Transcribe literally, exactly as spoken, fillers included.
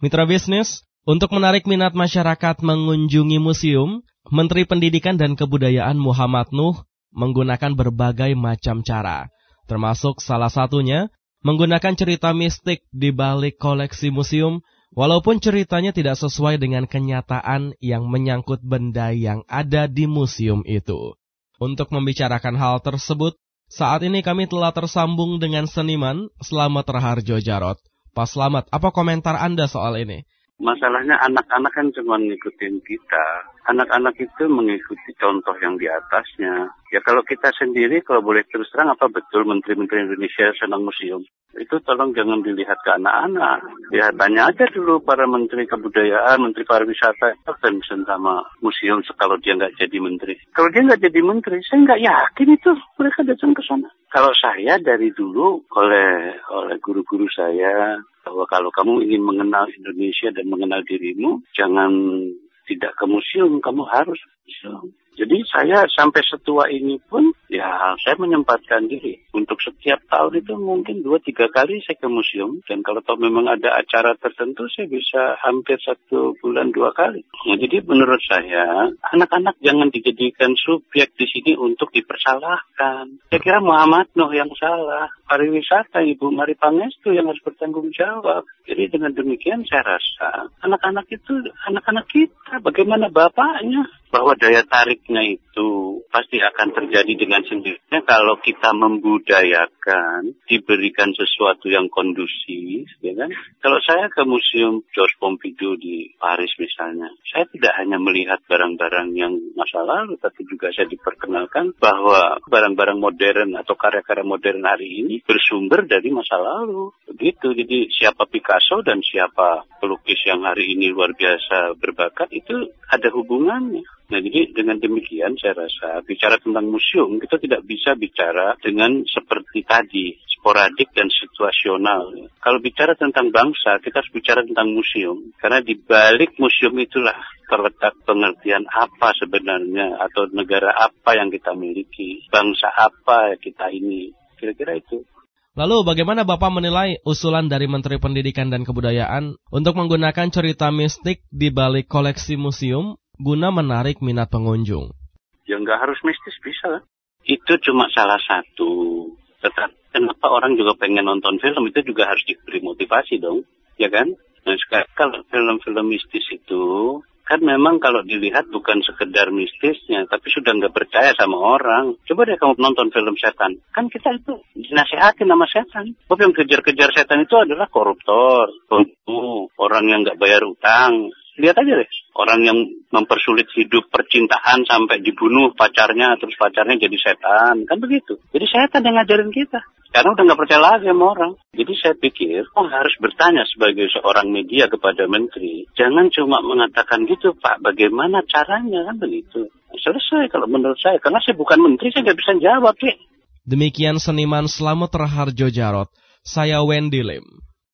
Mitra bisnis, untuk menarik minat masyarakat mengunjungi museum, Menteri Pendidikan dan Kebudayaan Muhammad Nuh menggunakan berbagai macam cara, termasuk salah satunya menggunakan cerita mistik di balik koleksi museum, walaupun ceritanya tidak sesuai dengan kenyataan yang menyangkut benda yang ada di museum itu. Untuk membicarakan hal tersebut, saat ini kami telah tersambung dengan seniman Slamet Raharjo Jarot. Pak Slamet, apa komentar Anda soal ini? Masalahnya anak-anak kan cuma ngikutin kita. Anak-anak itu mengikuti contoh yang di atasnya. Ya kalau kita sendiri, kalau boleh terus terang, apa betul Menteri-Menteri Indonesia senang museum? Itu tolong jangan dilihat ke anak-anak. Ya tanya aja dulu para Menteri Kebudayaan, Menteri Pariwisata, concern sama museum kalau dia nggak jadi menteri. Kalau dia nggak jadi menteri, saya nggak yakin itu mereka datang ke sana. Kalau saya dari dulu oleh oleh guru-guru saya, bahwa kalau kamu ingin mengenal Indonesia dan mengenal dirimu, jangan tidak ke museum, kamu harus museum. Jadi saya sampai setua ini pun, ya saya menyempatkan diri. Untuk setiap tahun itu mungkin dua tiga kali saya ke museum. Dan kalau toh memang ada acara tertentu, saya bisa hampir satu bulan dua kali. Nah, jadi menurut saya, anak-anak jangan dijadikan subjek di sini untuk dipersalahkan. Saya kira Muhammad Nuh yang salah. Pariwisata, Ibu Mari Pangestu yang harus bertanggung jawab. Jadi dengan demikian saya rasa, anak-anak itu, anak-anak kita, bagaimana bapaknya? Bahwa daya tariknya itu pasti akan terjadi dengan sendirinya kalau kita membudayakan, diberikan sesuatu yang kondusif, ya kan? Kalau saya ke Museum George Pompidou di Paris misalnya, saya tidak hanya melihat barang-barang yang masa lalu, tapi juga saya diperkenalkan bahwa barang-barang modern atau karya-karya modern hari ini bersumber dari masa lalu. Begitu, jadi siapa Picasso dan siapa pelukis yang hari ini luar biasa berbakat itu ada hubungannya. Nah, jadi dengan demikian saya rasa bicara tentang museum kita tidak bisa bicara dengan seperti tadi, sporadik dan situasional. Kalau bicara tentang bangsa, kita harus bicara tentang museum. Karena di balik museum itulah terletak pengertian apa sebenarnya atau negara apa yang kita miliki, bangsa apa kita ini. Kira-kira itu. Lalu bagaimana Bapak menilai usulan dari Menteri Pendidikan dan Kebudayaan untuk menggunakan cerita mistik di balik koleksi museum guna menarik minat pengunjung? Ya nggak harus mistis, bisa. Itu cuma salah satu. Tetapi kenapa orang juga pengen nonton film, itu juga harus diberi motivasi dong, ya kan? Nah sekarang kalau film-film mistis itu, kan memang kalau dilihat bukan sekedar mistisnya, tapi sudah nggak percaya sama orang. Coba deh kamu nonton film setan. Kan kita itu dinasihatin sama setan. Sebab yang kejar-kejar setan itu adalah koruptor, pembunuh, orang yang nggak bayar utang. Lihat aja deh, orang yang mempersulit hidup percintaan sampai dibunuh pacarnya, terus pacarnya jadi setan. Kan begitu. Jadi setan yang ngajarin kita. Karena udah nggak percaya lagi sama orang. Jadi saya pikir, oh harus bertanya sebagai seorang media kepada menteri. Jangan cuma mengatakan gitu, Pak, bagaimana caranya, kan begitu. Selesai kalau menurut saya. Karena saya bukan menteri, saya nggak bisa jawab, deh. Demikian seniman Slamet Raharjo Jarot. Saya Wendy Lim.